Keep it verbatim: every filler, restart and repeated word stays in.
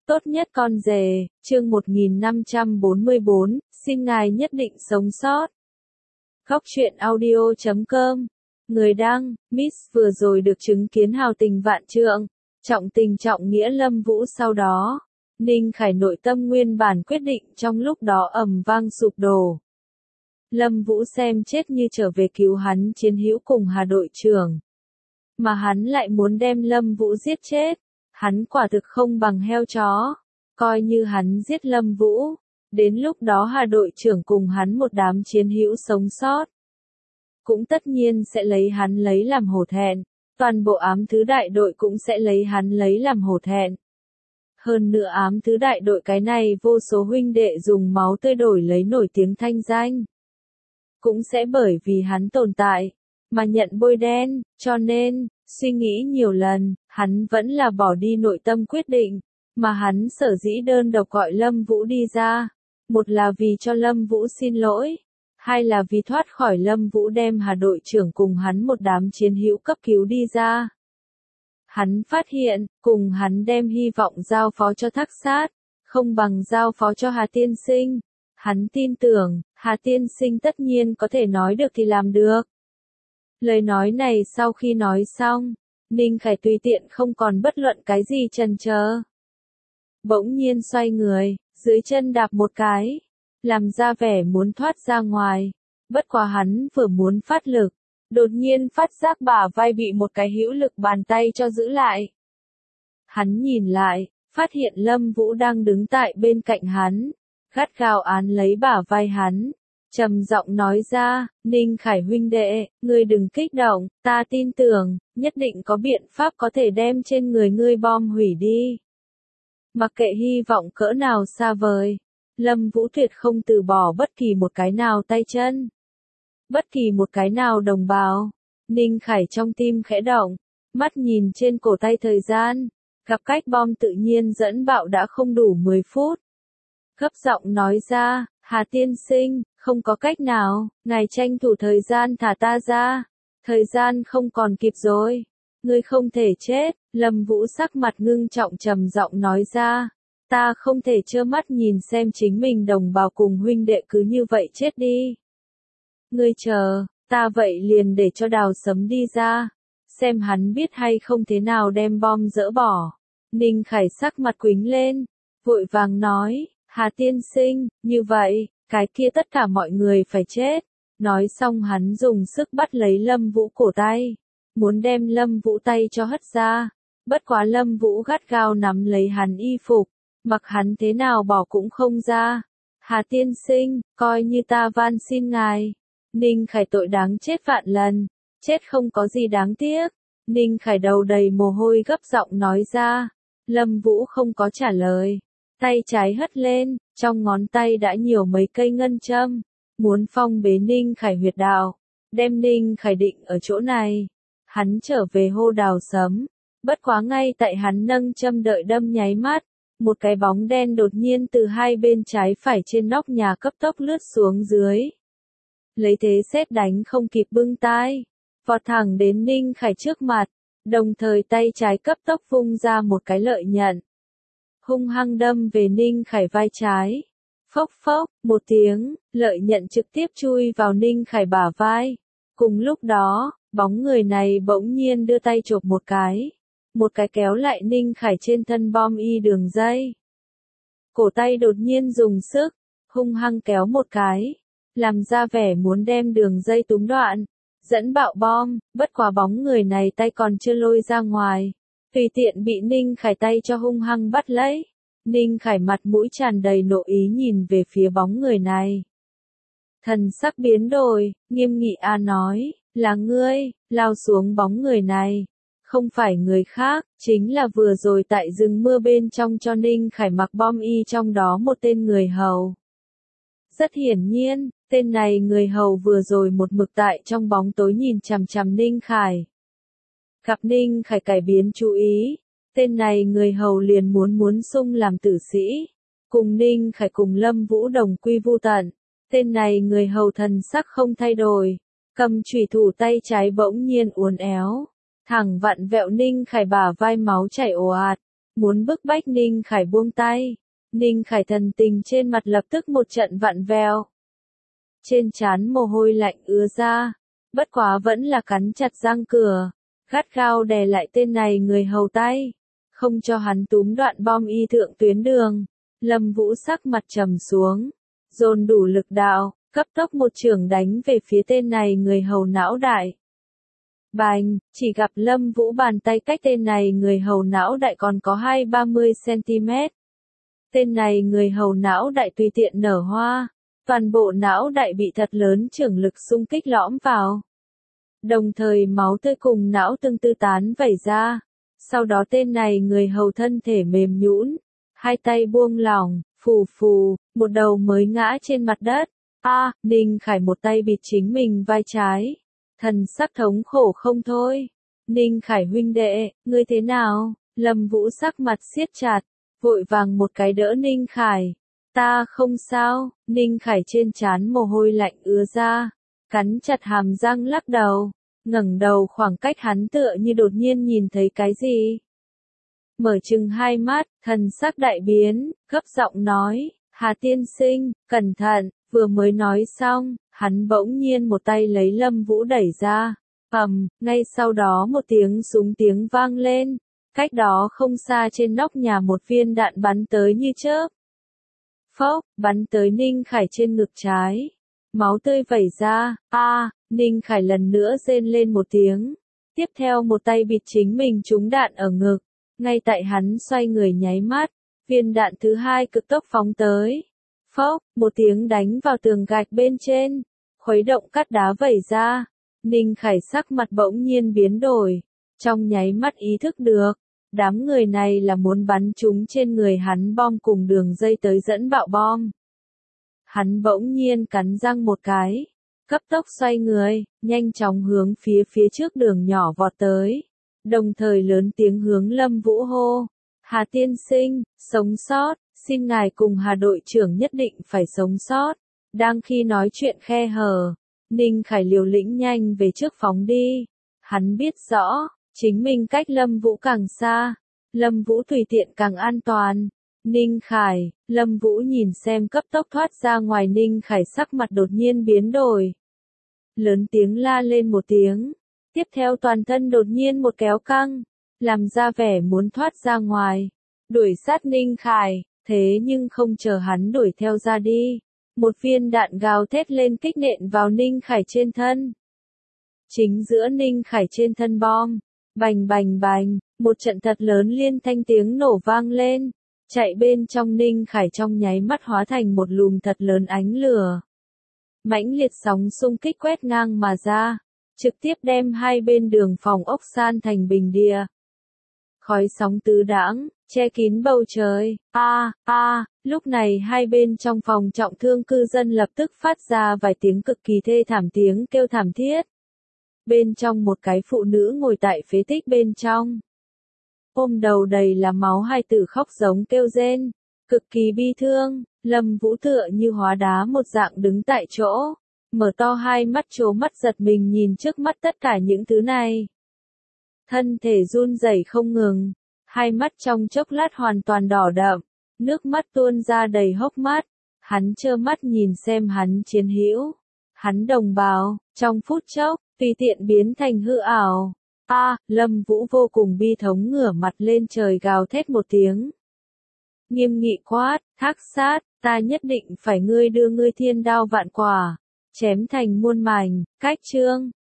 Tốt nhất con rể, chương một nghìn năm trăm bốn mươi bốn, xin ngài nhất định sống sót. Góc truyện audio chấm com. Người đăng, Miss vừa rồi được chứng kiến hào tình vạn trượng, trọng tình trọng nghĩa Lâm Vũ sau đó. Ninh Khải nội tâm nguyên bản quyết định trong lúc đó ầm vang sụp đổ. Lâm Vũ xem chết như trở về cứu hắn chiến hữu cùng Hà đội trưởng. Mà hắn lại muốn đem Lâm Vũ giết chết. Hắn quả thực không bằng heo chó. Coi như hắn giết Lâm Vũ. Đến lúc đó Hà đội trưởng cùng hắn một đám chiến hữu sống sót. Cũng tất nhiên sẽ lấy hắn lấy làm hổ thẹn. Toàn bộ ám thứ đại đội cũng sẽ lấy hắn lấy làm hổ thẹn. Hơn nữa ám thứ đại đội cái này vô số huynh đệ dùng máu tươi đổi lấy nổi tiếng thanh danh. Cũng sẽ bởi vì hắn tồn tại, mà nhận bôi đen, cho nên, suy nghĩ nhiều lần, hắn vẫn là bỏ đi nội tâm quyết định, mà hắn sở dĩ đơn độc gọi Lâm Vũ đi ra. Một là vì cho Lâm Vũ xin lỗi, hai là vì thoát khỏi Lâm Vũ đem Hà đội trưởng cùng hắn một đám chiến hữu cấp cứu đi ra. Hắn phát hiện, cùng hắn đem hy vọng giao phó cho Thác Sát, không bằng giao phó cho Hà tiên sinh. Hắn tin tưởng, Hà tiên sinh tất nhiên có thể nói được thì làm được. Lời nói này sau khi nói xong, Ninh Khải tùy tiện không còn bất luận cái gì chần chờ. Bỗng nhiên xoay người, dưới chân đạp một cái, làm ra vẻ muốn thoát ra ngoài. Bất quá hắn vừa muốn phát lực, đột nhiên phát giác bả vai bị một cái hữu lực bàn tay cho giữ lại. Hắn nhìn lại, phát hiện Lâm Vũ đang đứng tại bên cạnh hắn, gắt gao án lấy bả vai hắn, trầm giọng nói ra, Ninh Khải huynh đệ, ngươi đừng kích động, ta tin tưởng, nhất định có biện pháp có thể đem trên người ngươi bom hủy đi. Mặc kệ hy vọng cỡ nào xa vời, Lâm Vũ tuyệt không từ bỏ bất kỳ một cái nào tay chân, bất kỳ một cái nào đồng bào. Ninh Khải trong tim khẽ động, mắt nhìn trên cổ tay thời gian, gặp cách bom tự nhiên dẫn bạo đã không đủ mười phút. Gấp giọng nói ra, Hà tiên sinh, không có cách nào, ngài tranh thủ thời gian thả ta ra, thời gian không còn kịp rồi, ngươi không thể chết. Lâm Vũ sắc mặt ngưng trọng trầm giọng nói ra, ta không thể trơ mắt nhìn xem chính mình đồng bào cùng huynh đệ cứ như vậy chết đi. Ngươi chờ, ta vậy liền để cho Đào Sấm đi ra, xem hắn biết hay không thế nào đem bom dỡ bỏ. Ninh Khải sắc mặt quĩnh lên, vội vàng nói, Hà tiên sinh, như vậy, cái kia tất cả mọi người phải chết. Nói xong hắn dùng sức bắt lấy Lâm Vũ cổ tay, muốn đem Lâm Vũ tay cho hất ra. Bất quá Lâm Vũ gắt gao nắm lấy hắn y phục, mặc hắn thế nào bỏ cũng không ra. Hà tiên sinh, coi như ta van xin ngài. Ninh Khải tội đáng chết vạn lần, chết không có gì đáng tiếc. Ninh Khải đầu đầy mồ hôi gấp giọng nói ra. Lâm Vũ không có trả lời, tay trái hất lên, trong ngón tay đã nhiều mấy cây ngân châm, muốn phong bế Ninh Khải huyệt đạo, đem Ninh Khải định ở chỗ này. Hắn trở về hô Đào Sấm, bất quá ngay tại hắn nâng châm đợi đâm nháy mắt, một cái bóng đen đột nhiên từ hai bên trái phải trên nóc nhà cấp tốc lướt xuống dưới. Lấy thế sét đánh không kịp bưng tai, vọt thẳng đến Ninh Khải trước mặt, đồng thời tay trái cấp tốc vung ra một cái lợi nhận, hung hăng đâm về Ninh Khải vai trái. Phốc phốc, một tiếng, lợi nhận trực tiếp chui vào Ninh Khải bả vai. Cùng lúc đó, bóng người này bỗng nhiên đưa tay chộp một cái, một cái kéo lại Ninh Khải trên thân bom y đường dây. Cổ tay đột nhiên dùng sức, hung hăng kéo một cái, làm ra vẻ muốn đem đường dây túm đoạn, dẫn bạo bom. Bất quá bóng người này tay còn chưa lôi ra ngoài, tùy tiện bị Ninh Khải tay cho hung hăng bắt lấy. Ninh Khải mặt mũi tràn đầy nộ ý nhìn về phía bóng người này. Thần sắc biến đổi, nghiêm nghị a nói, là ngươi. Lao xuống bóng người này, không phải người khác, chính là vừa rồi tại rừng mưa bên trong cho Ninh Khải mặc bom y trong đó một tên người hầu. Rất hiển nhiên, tên này người hầu vừa rồi một mực tại trong bóng tối nhìn chằm chằm Ninh Khải. Gặp Ninh Khải cải biến chú ý, tên này người hầu liền muốn muốn sung làm tử sĩ, cùng Ninh Khải cùng Lâm Vũ đồng quy vu tận. Tên này người hầu thần sắc không thay đổi, cầm chủy thủ tay trái bỗng nhiên uốn éo, thẳng vặn vẹo Ninh Khải bả vai máu chảy ồ ạt. muốn bức bách Ninh Khải buông tay. Ninh Khải thần tình trên mặt lập tức một trận vặn vẹo. Trên trán mồ hôi lạnh ứa ra, bất quá vẫn là cắn chặt răng cửa, gắt gao đè lại tên này người hầu tay, không cho hắn túm đoạn bom y thượng tuyến đường. Lâm Vũ sắc mặt trầm xuống, dồn đủ lực đạo, cấp tốc một chưởng đánh về phía tên này người hầu não đại. Bành, chỉ gặp Lâm Vũ bàn tay cách tên này người hầu não đại còn có hai ba mươi xăng-ti-mét. Tên này người hầu não đại tùy tiện nở hoa, toàn bộ não đại bị thật lớn chưởng lực xung kích lõm vào. Đồng thời máu tươi cùng não tương tư tán vẩy ra. Sau đó tên này người hầu thân thể mềm nhũn, hai tay buông lỏng, phù phù, một đầu mới ngã trên mặt đất. A, à, Ninh Khải một tay bịt chính mình vai trái, thần sắc thống khổ không thôi. Ninh Khải huynh đệ, ngươi thế nào? Lâm Vũ sắc mặt siết chặt, vội vàng một cái đỡ Ninh Khải. Ta không sao. Ninh Khải trên trán mồ hôi lạnh ứa ra, cắn chặt hàm răng lắc đầu, ngẩng đầu khoảng cách hắn tựa như đột nhiên nhìn thấy cái gì. Mở chừng hai mắt, thần sắc đại biến, gấp giọng nói, Hà tiên sinh, cẩn thận. Vừa mới nói xong, hắn bỗng nhiên một tay lấy Lâm Vũ đẩy ra. Ầm, ngay sau đó một tiếng súng tiếng vang lên, cách đó không xa trên nóc nhà một viên đạn bắn tới như chớp. Phốc, bắn tới Ninh Khải trên ngực trái. Máu tươi vẩy ra. A, à, Ninh Khải lần nữa rên lên một tiếng. Tiếp theo một tay bịt chính mình trúng đạn ở ngực. Ngay tại hắn xoay người nháy mắt, viên đạn thứ hai cực tốc phóng tới. Phốc, một tiếng đánh vào tường gạch bên trên, khuấy động cát đá vẩy ra. Ninh Khải sắc mặt bỗng nhiên biến đổi, trong nháy mắt ý thức được, đám người này là muốn bắn chúng trên người hắn bom cùng đường dây tới dẫn bạo bom. Hắn bỗng nhiên cắn răng một cái, cấp tốc xoay người, nhanh chóng hướng phía phía trước đường nhỏ vọt tới, đồng thời lớn tiếng hướng Lâm Vũ hô, Hà tiên sinh, sống sót. Xin ngài cùng Hà đội trưởng nhất định phải sống sót. Đang khi nói chuyện khe hở, Ninh Khải liều lĩnh nhanh về trước phóng đi. Hắn biết rõ, chính mình cách Lâm Vũ càng xa, Lâm Vũ tùy tiện càng an toàn. Ninh Khải, Lâm Vũ nhìn xem cấp tốc thoát ra ngoài Ninh Khải sắc mặt đột nhiên biến đổi. Lớn tiếng la lên một tiếng, tiếp theo toàn thân đột nhiên một kéo căng, làm ra vẻ muốn thoát ra ngoài, đuổi sát Ninh Khải. Thế nhưng không chờ hắn đuổi theo ra đi, một viên đạn gào thét lên kích nện vào Ninh Khải trên thân. Chính giữa Ninh Khải trên thân bom, bành bành bành, một trận thật lớn liên thanh tiếng nổ vang lên, chạy bên trong Ninh Khải trong nháy mắt hóa thành một lùm thật lớn ánh lửa. Mãnh liệt sóng xung kích quét ngang mà ra, trực tiếp đem hai bên đường phòng ốc san thành bình địa. Khói sóng tứ đãng, che kín bầu trời. A, a, lúc này hai bên trong phòng trọng thương cư dân lập tức phát ra vài tiếng cực kỳ thê thảm tiếng kêu thảm thiết. Bên trong một cái phụ nữ ngồi tại phế tích bên trong. Ôm đầu đầy là máu hài tử khóc giống kêu rên, cực kỳ bi thương. Lâm Vũ tựa như hóa đá một dạng đứng tại chỗ, mở to hai mắt trố mắt giật mình nhìn trước mắt tất cả những thứ này. Thân thể run rẩy không ngừng, hai mắt trong chốc lát hoàn toàn đỏ đậm, nước mắt tuôn ra đầy hốc mắt. Hắn trơ mắt nhìn xem hắn chiến hữu, hắn đồng bào, trong phút chốc, tùy tiện biến thành hư ảo. A, à, Lâm Vũ vô cùng bi thống ngửa mặt lên trời gào thét một tiếng. Nghiêm nghị quát, Thác Sát, ta nhất định phải ngươi đưa ngươi thiên đao vạn quả, chém thành muôn mảnh. Cách chương